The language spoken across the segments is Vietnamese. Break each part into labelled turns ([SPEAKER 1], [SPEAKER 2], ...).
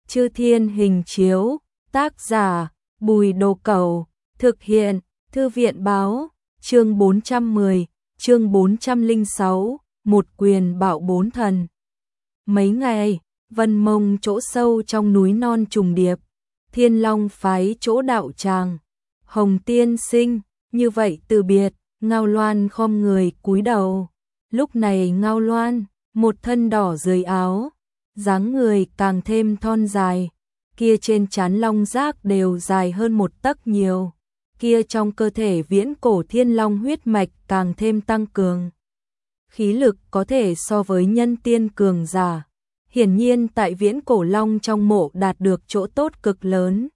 [SPEAKER 1] Chư Thiên Hình Chiếu, tác giả Bùi Đồ Cẩu, thực hiện Thư viện báo, chương 410, chương 406, một quyền bạo bốn thần. Mấy ngày, Vân Mông chỗ sâu trong núi non trùng điệp, Thiên Long phái chỗ đạo tràng, Hồng Tiên Sinh, như vậy từ biệt, Ngao Loan khom người cúi đầu. Lúc này Ngao Loan, một thân đỏ dưới áo, dáng người càng thêm thon dài, kia trên trán long giác đều dài hơn một tấc nhiều, kia trong cơ thể viễn cổ thiên long huyết mạch càng thêm tăng cường. Khí lực có thể so với nhân tiên cường giả, hiển nhiên tại viễn cổ long trong mộ đạt được chỗ tốt cực lớn.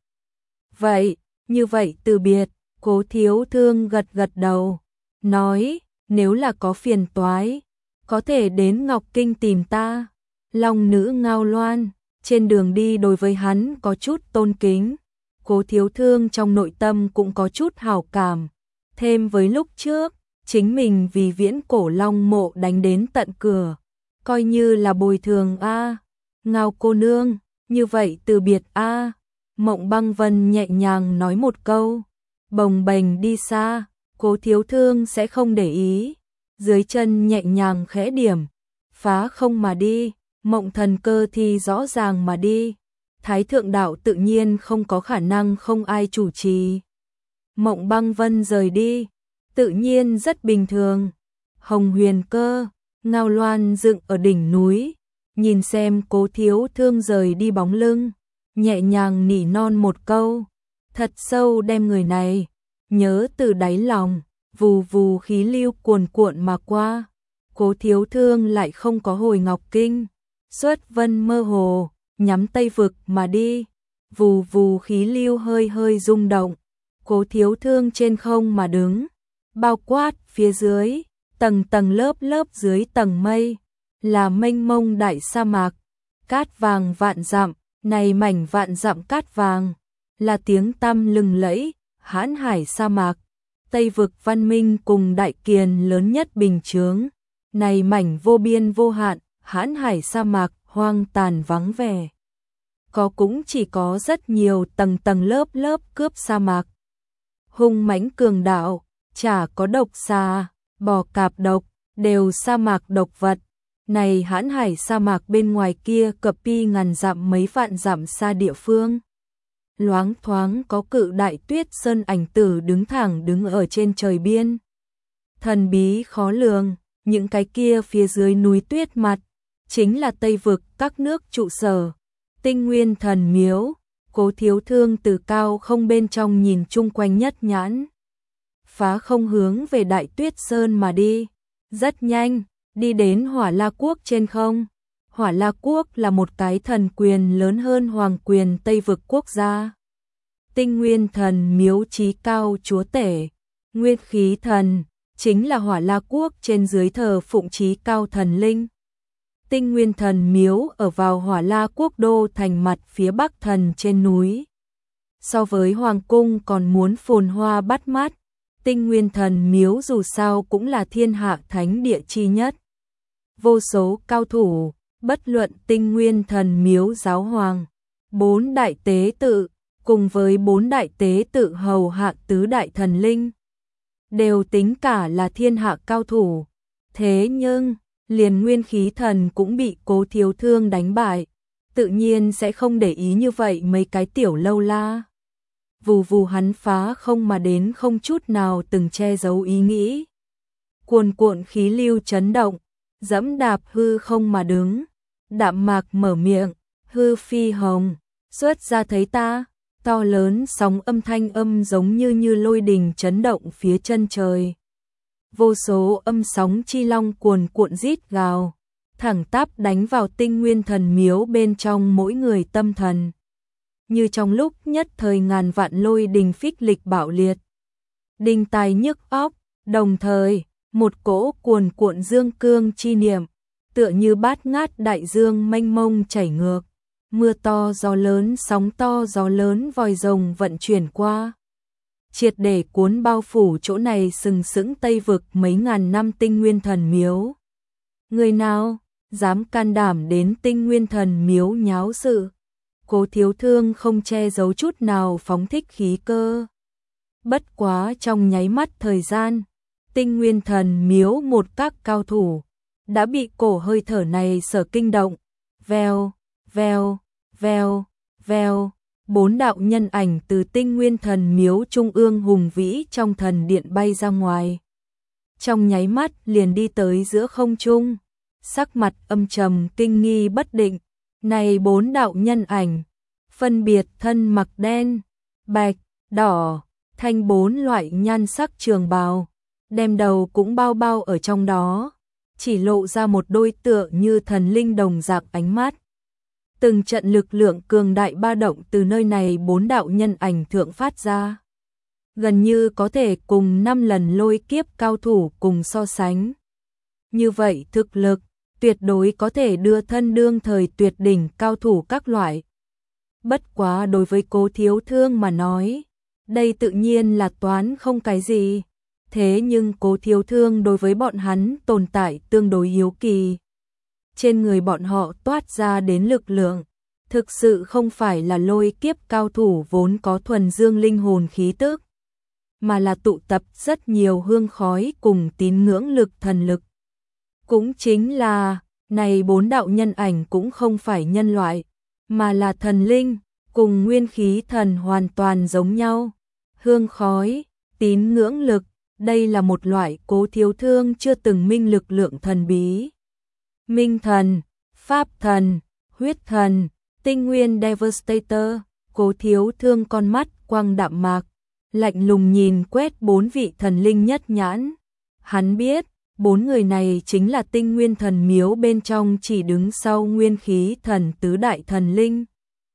[SPEAKER 1] Vậy, như vậy từ biệt, Cố Thiếu Thương gật gật đầu, nói, nếu là có phiền toái, có thể đến Ngọc Kinh tìm ta. Long nữ Ngao Loan, trên đường đi đối với hắn có chút tôn kính, Cố Thiếu Thương trong nội tâm cũng có chút hảo cảm, thêm với lúc trước, chính mình vì viễn cổ long mộ đánh đến tận cửa, coi như là bồi thường a. Ngao cô nương, như vậy từ biệt a. Mộng Băng Vân nhẹ nhàng nói một câu, bồng bềnh đi xa, Cố Thiếu Thương sẽ không để ý, dưới chân nhẹ nhàng khẽ điểm, phá không mà đi. Mộng thần cơ thì rõ ràng mà đi, Thái thượng đạo tự nhiên không có khả năng không ai chủ trì. Mộng Băng Vân rời đi, tự nhiên rất bình thường. Hồng Huyền Cơ, Ngao Loan dựng ở đỉnh núi, nhìn xem Cố Thiếu Thương rời đi bóng lưng, nhẹ nhàng nỉ non một câu, thật sâu đem người này nhớ từ đáy lòng, vù vù khí lưu cuồn cuộn mà qua. Cố Thiếu Thương lại không có hồi Ngọc Kinh, xuất vân mơ hồ, nhắm Tây Vực mà đi, vù vù khí lưu hơi hơi rung động, Cố Thiếu Thương trên không mà đứng, bao quát phía dưới, tầng tầng lớp lớp dưới tầng mây, là mênh mông đại sa mạc, cát vàng vạn dặm, này mảnh vạn dặm cát vàng, là tiếng tăm lừng lẫy, hãn hải sa mạc, Tây Vực văn minh cùng đại kiền lớn nhất bình chướng, này mảnh vô biên vô hạn, hãn hải sa mạc hoang tàn vắng vẻ. Có cũng chỉ có rất nhiều tầng tầng lớp lớp cướp sa mạc. Hung mãnh cường đạo, chả có độc xà, bò cạp độc, đều sa mạc độc vật. Này hãn hải sa mạc bên ngoài kia cập pi ngàn dặm mấy vạn dặm xa địa phương. Loáng thoáng có cự đại tuyết sơn ảnh tử đứng ở trên trời biên. Thần bí khó lường, những cái kia phía dưới núi tuyết mặt, chính là Tây Vực các nước trụ sở, Tinh Nguyên Thần Miếu. Cố Thiếu Thương từ cao không bên trong nhìn chung quanh nhất nhãn, phá không hướng về Đại Tuyết Sơn mà đi, rất nhanh, đi đến Hỏa La Quốc trên không. Hỏa La Quốc là một cái thần quyền lớn hơn hoàng quyền Tây Vực quốc gia. Tinh Nguyên Thần Miếu chí cao chúa tể, Nguyên Khí Thần, chính là Hỏa La Quốc trên dưới thờ phụng chí cao thần linh. Tinh Nguyên Thần Miếu ở vào Hỏa La Quốc đô thành mặt phía bắc thần trên núi. So với hoàng cung còn muốn phồn hoa bắt mắt, Tinh Nguyên Thần Miếu dù sao cũng là thiên hạ thánh địa chi nhất. Vô số cao thủ, bất luận Tinh Nguyên Thần Miếu giáo hoàng, 4 đại tế tự, cùng với 4 đại tế tự hầu hạ tứ đại thần linh, đều tính cả là thiên hạ cao thủ. Thế nhưng, liền Nguyên Khí Thần cũng bị Cố Thiếu Thương đánh bại, tự nhiên sẽ không để ý như vậy mấy cái tiểu lâu la. Vù vù hắn phá không mà đến không chút nào từng che giấu ý nghĩ. Cuồn cuộn khí lưu chấn động, dẫm đạp hư không mà đứng, đạm mạc mở miệng, hư phi hồng, xuất ra thấy ta, to lớn sóng âm thanh âm giống như lôi đình chấn động phía chân trời. Vô số âm sóng chi long cuồn cuộn rít gào, thẳng tắp đánh vào Tinh Nguyên Thần Miếu bên trong mỗi người tâm thần. Như trong lúc nhất thời ngàn vạn lôi đình phích lịch bạo liệt, đinh tai nhức óc, đồng thời, một cỗ cuồn cuộn dương cương chi niệm, tựa như bát ngát đại dương mênh mông chảy ngược, mưa to gió lớn sóng to gió lớn vòi rồng vận chuyển qua, triệt để cuốn bao phủ chỗ này sừng sững Tây Vực mấy ngàn năm Tinh Nguyên Thần Miếu. Người nào dám can đảm đến Tinh Nguyên Thần Miếu nháo sự? Cố Thiếu Thương không che giấu chút nào phóng thích khí cơ. Bất quá trong nháy mắt thời gian, Tinh Nguyên Thần Miếu một các cao thủ đã bị cổ hơi thở này sở kinh động. Vèo, vèo, vèo, vèo, 4 đạo nhân ảnh từ Tinh Nguyên Thần Miếu trung ương hùng vĩ trong thần điện bay ra ngoài. Trong nháy mắt liền đi tới giữa không trung, sắc mặt âm trầm kinh nghi bất định. Này 4 đạo nhân ảnh, phân biệt thân mặc đen, bạch, đỏ, thanh 4 loại nhan sắc trường bào, đem đầu cũng bao bao ở trong đó, chỉ lộ ra một đôi tựa như thần linh đồng dạng ánh mắt. Từng trận lực lượng cường đại ba động từ nơi này 4 đạo nhân ảnh thượng phát ra, gần như có thể cùng 5 lần lôi kiếp cao thủ cùng so sánh. Như vậy thực lực tuyệt đối có thể đưa thân đương thời tuyệt đỉnh cao thủ các loại. Bất quá đối với Cố Thiếu Thương mà nói, đây tự nhiên là toán không cái gì. Thế nhưng Cố Thiếu Thương đối với bọn hắn tồn tại tương đối hiếu kỳ. Trên người bọn họ toát ra đến lực lượng, thực sự không phải là lôi kiếp cao thủ vốn có thuần dương linh hồn khí tức, mà là tụ tập rất nhiều hương khói cùng tín ngưỡng lực thần lực. Cũng chính là, này 4 đạo nhân ảnh cũng không phải nhân loại, mà là thần linh, cùng nguyên khí thần hoàn toàn giống nhau. Hương khói, tín ngưỡng lực, đây là một loại Cố Thiếu Thương chưa từng minh lực lượng thần bí. Minh thần, pháp thần, huyết thần, tinh nguyên Devastator. Cố Thiếu Thương con mắt quang đạm mạc, lạnh lùng nhìn quét 4 vị thần linh nhất nhãn. Hắn biết, 4 người này chính là Tinh Nguyên Thần Miếu bên trong chỉ đứng sau nguyên khí thần tứ đại thần linh.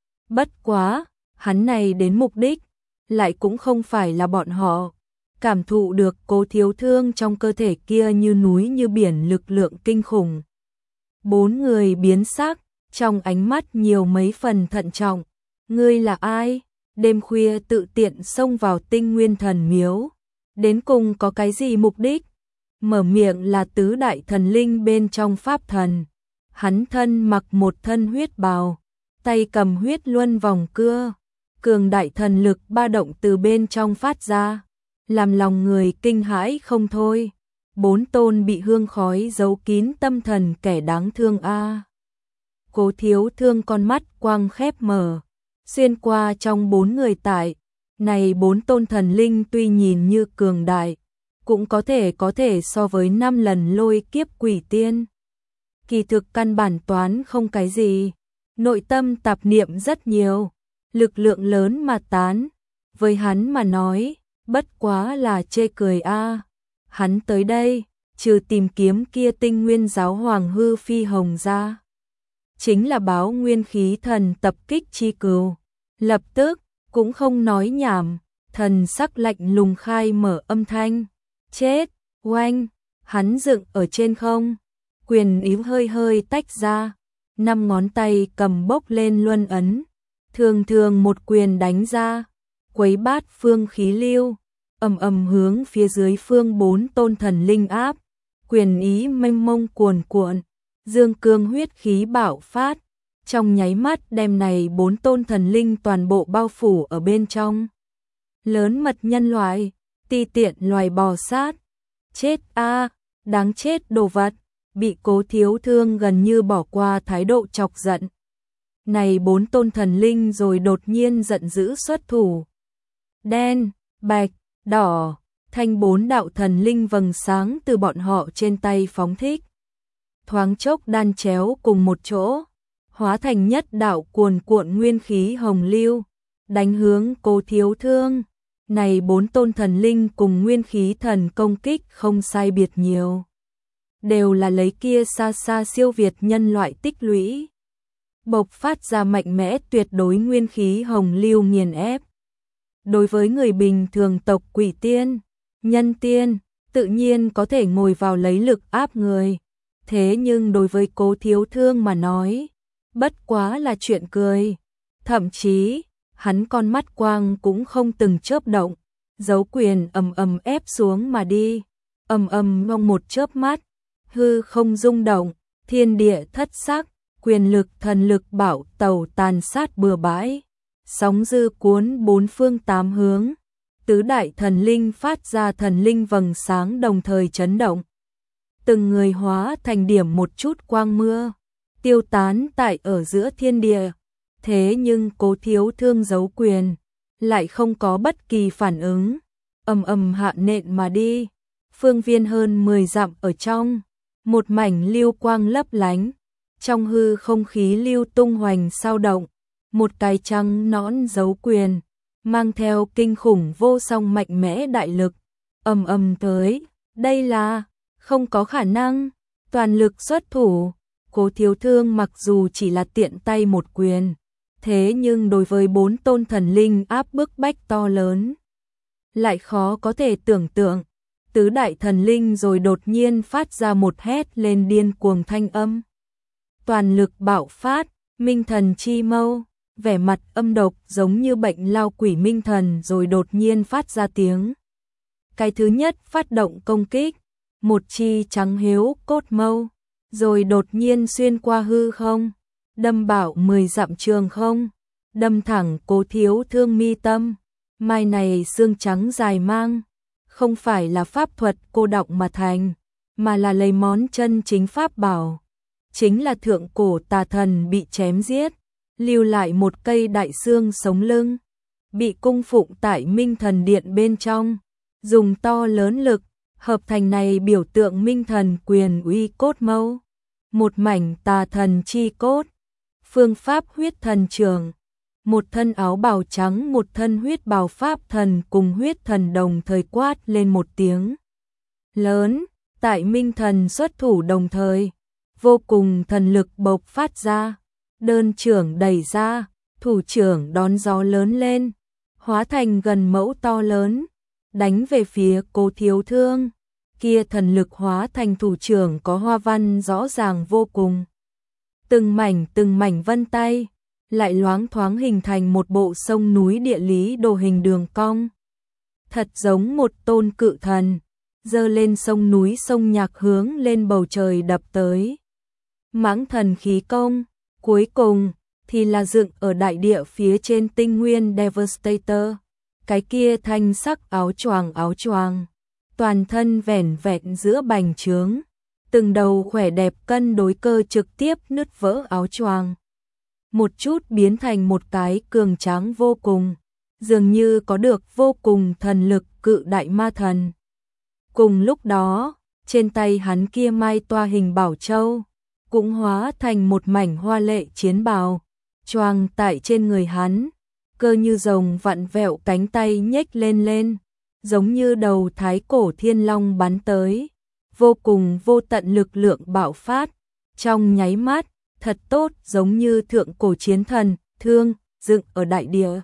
[SPEAKER 1] Bất quá, hắn này đến mục đích, lại cũng không phải là bọn họ. Cảm thụ được Cố Thiếu Thương trong cơ thể kia như núi như biển lực lượng kinh khủng. 4 người biến sắc, trong ánh mắt nhiều mấy phần thận trọng. Ngươi là ai? Đêm khuya tự tiện xông vào Tinh Nguyên Thần Miếu, đến cùng có cái gì mục đích? Mở miệng là tứ đại thần linh bên trong pháp thần. Hắn thân mặc một thân huyết bào, tay cầm huyết luân vòng cưa, cường đại thần lực ba động từ bên trong phát ra, làm lòng người kinh hãi không thôi. 4 tôn bị hương khói giấu kín tâm thần kẻ đáng thương a. Cố Thiếu Thương con mắt quang khép mở, xuyên qua trong 4 người tại. Này 4 tôn thần linh tuy nhìn như cường đại, cũng có thể so với 5 lần lôi kiếp quỷ tiên. Kỳ thực căn bản toán không cái gì, nội tâm tạp niệm rất nhiều, lực lượng lớn mà tán, với hắn mà nói, bất quá là chê cười a. Hắn tới đây, trừ tìm kiếm kia Tinh Nguyên giáo hoàng hư phi hồng ra, chính là báo nguyên khí thần tập kích chi cừu. Lập tức, cũng không nói nhảm, thần sắc lạnh lùng khai mở âm thanh. Chết, oanh, hắn dựng ở trên không, quyền ý hơi hơi tách ra, 5 ngón tay cầm bốc lên luân ấn, thường thường một quyền đánh ra, quấy bát phương khí lưu, ầm ầm hướng phía dưới phương 4 tôn thần linh áp, quyền ý mênh mông cuồn cuộn, dương cương huyết khí bạo phát, trong nháy mắt đem này 4 tôn thần linh toàn bộ bao phủ ở bên trong. Lớn mật nhân loại, ti tiện loài bò sát, chết a, đáng chết đồ vật, bị Cố Thiếu Thương gần như bỏ qua thái độ chọc giận. Này 4 tôn thần linh rồi đột nhiên giận dữ xuất thủ. Đen, bạch, đỏ, thanh 4 đạo thần linh vầng sáng từ bọn họ trên tay phóng thích. Thoáng chốc đan chéo cùng một chỗ, hóa thành nhất đạo cuồn cuộn nguyên khí hồng lưu, đánh hướng Cố Thiếu Thương. Này 4 tôn thần linh cùng nguyên khí thần công kích không sai biệt nhiều, đều là lấy kia xa xa siêu việt nhân loại tích lũy, bộc phát ra mạnh mẽ tuyệt đối nguyên khí hồng lưu nghiền ép. Đối với người bình thường tộc quỷ tiên, nhân tiên, tự nhiên có thể ngồi vào lấy lực áp người. Thế nhưng đối với Cố Thiếu Thương mà nói, bất quá là chuyện cười. Thậm chí, hắn con mắt quang cũng không từng chớp động, dấu quyền ầm ầm ép xuống mà đi, ầm ầm trong một chớp mắt, hư không rung động, thiên địa thất sắc, quyền lực thần lực bạo tẩu tàn sát bừa bãi, sóng dư cuốn bốn phương tám hướng, tứ đại thần linh phát ra thần linh vầng sáng đồng thời chấn động. Từng người hóa thành điểm một chút quang mưa, tiêu tán tại ở giữa thiên địa. Thế nhưng Cố Thiếu Thương giấu quyền, lại không có bất kỳ phản ứng, ầm ầm hạ nện mà đi. Phương viên hơn 10 dặm ở trong, một mảnh lưu quang lấp lánh, trong hư không khí lưu tung hoành sao động, một cái trắng nõn giấu quyền, mang theo kinh khủng vô song mạnh mẽ đại lực, ầm ầm tới, đây là không có khả năng, toàn lực xuất thủ. Cố Thiếu Thương mặc dù chỉ là tiện tay một quyền, thế nhưng đối với 4 tôn thần linh áp bức bách to lớn, lại khó có thể tưởng tượng. Tứ đại thần linh rồi đột nhiên phát ra một hét lên điên cuồng thanh âm. Toàn lực bạo phát, minh thần chi mâu, vẻ mặt âm độc giống như bệnh lao quỷ minh thần rồi đột nhiên phát ra tiếng. Cái thứ nhất phát động công kích, một chi trắng hiếu cốt mâu, rồi đột nhiên xuyên qua hư không, đâm bảo 10 dặm trường không, đâm thẳng Cố Thiếu Thương mi tâm. Mai này xương trắng dài mang, không phải là pháp thuật cô đọng mà thành, mà là lấy món chân chính pháp bảo. Chính là thượng cổ tà thần bị chém giết, lưu lại một cây đại xương sống lưng, bị cung phụng tại Minh Thần Điện bên trong, dùng to lớn lực, hợp thành này biểu tượng Minh Thần quyền uy cốt mâu. Một mảnh tà thần chi cốt, phương pháp huyết thần trường. Một thân áo bào trắng, một thân huyết bào pháp thần cùng huyết thần đồng thời quát lên một tiếng lớn, tại Minh Thần xuất thủ đồng thời, vô cùng thần lực bộc phát ra, đơn trưởng đẩy ra, thủ trưởng đón gió lớn lên, hóa thành gần mẫu to lớn, đánh về phía Cố Thiếu Thương. Kia thần lực hóa thành thủ trưởng có hoa văn rõ ràng vô cùng, từng mảnh vân tay, lại loáng thoáng hình thành một bộ sông núi địa lý đồ hình đường cong. Thật giống một tôn cự thần, giơ lên sông núi sông nhạc hướng lên bầu trời đập tới. Mãng thần khí công, cuối cùng thì là dựng ở đại địa phía trên tinh nguyên Devastator. Cái kia thanh sắc áo choàng, toàn thân vẻn vẹn giữa bành trướng, từng đầu khỏe đẹp cân đối cơ trực tiếp nứt vỡ áo choàng. Một chút biến thành một cái cường tráng vô cùng, dường như có được vô cùng thần lực cự đại ma thần. Cùng lúc đó, trên tay hắn kia mai toa hình bảo châu, cũng hóa thành một mảnh hoa lệ chiến bào, choàng tại trên người hắn, cơ như rồng vặn vẹo cánh tay nhếch lên, giống như đầu thái cổ thiên long bắn tới, vô cùng vô tận lực lượng bạo phát, trong nháy mắt, thật tốt giống như thượng cổ chiến thần, thương, dựng ở đại địa.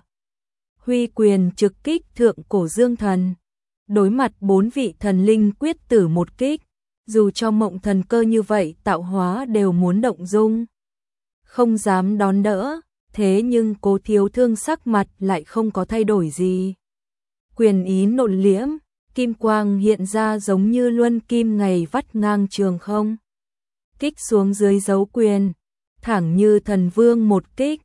[SPEAKER 1] Huy quyền trực kích thượng cổ dương thần, đối mặt 4 vị thần linh quyết tử một kích, dù cho mộng thần cơ như vậy tạo hóa đều muốn động dung, không dám đón đỡ, thế nhưng Cố Thiếu Thương sắc mặt lại không có thay đổi gì. Quyền ý nội liễm, kim quang hiện ra giống như luân kim ngày vắt ngang trường không. Kích xuống dưới dấu quyền, thẳng như thần vương một kích,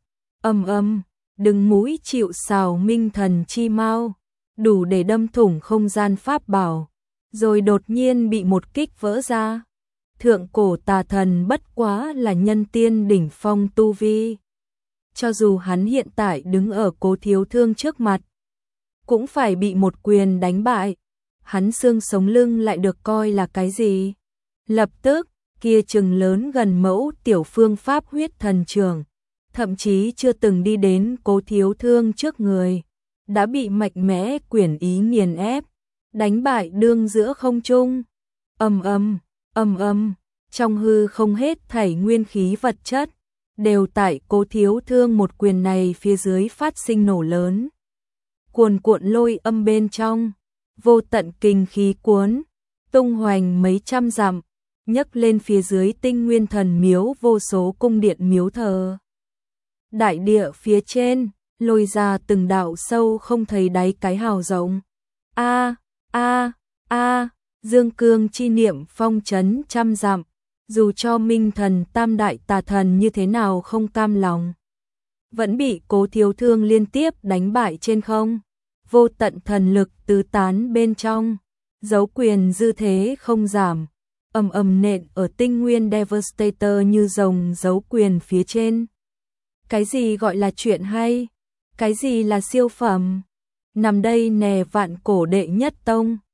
[SPEAKER 1] âm, đứng mũi chịu sào minh thần chi mau, đủ để đâm thủng không gian pháp bảo, rồi đột nhiên bị một kích vỡ ra. Thượng cổ tà thần bất quá là nhân tiên đỉnh phong tu vi. Cho dù hắn hiện tại đứng ở Cố Thiếu Thương trước mặt, cũng phải bị một quyền đánh bại. Hắn xương sống lưng lại được coi là cái gì? Lập tức, kia chừng lớn gần mẫu tiểu phương pháp huyết thần trường, thậm chí chưa từng đi đến Cố Thiếu Thương trước người, đã bị mạnh mẽ quyền ý nghiền ép, đánh bại đương giữa không trung. Ầm, trong hư không hết thảy nguyên khí vật chất, đều tại Cố Thiếu Thương một quyền này phía dưới phát sinh nổ lớn. Cuồn cuộn lôi âm bên trong, vô tận kinh khí cuốn, tung hoành mấy trăm dặm, nhấc lên phía dưới tinh nguyên thần miếu vô số cung điện miếu thờ. Đại địa phía trên, lôi ra từng đạo sâu không thấy đáy cái hào rộng. A, dương cương chi niệm phong trấn trăm dặm, dù cho Minh Thần Tam Đại Tà Thần như thế nào không cam lòng, vẫn bị Cố Thiếu Thương liên tiếp đánh bại trên không. Vô tận thần lực tứ tán bên trong, dấu quyền dư thế không giảm, ầm ầm nện ở tinh nguyên Devastator như rồng dấu quyền phía trên. Cái gì gọi là chuyện hay? Cái gì là siêu phẩm? Nằm đây nè vạn cổ đệ nhất tông.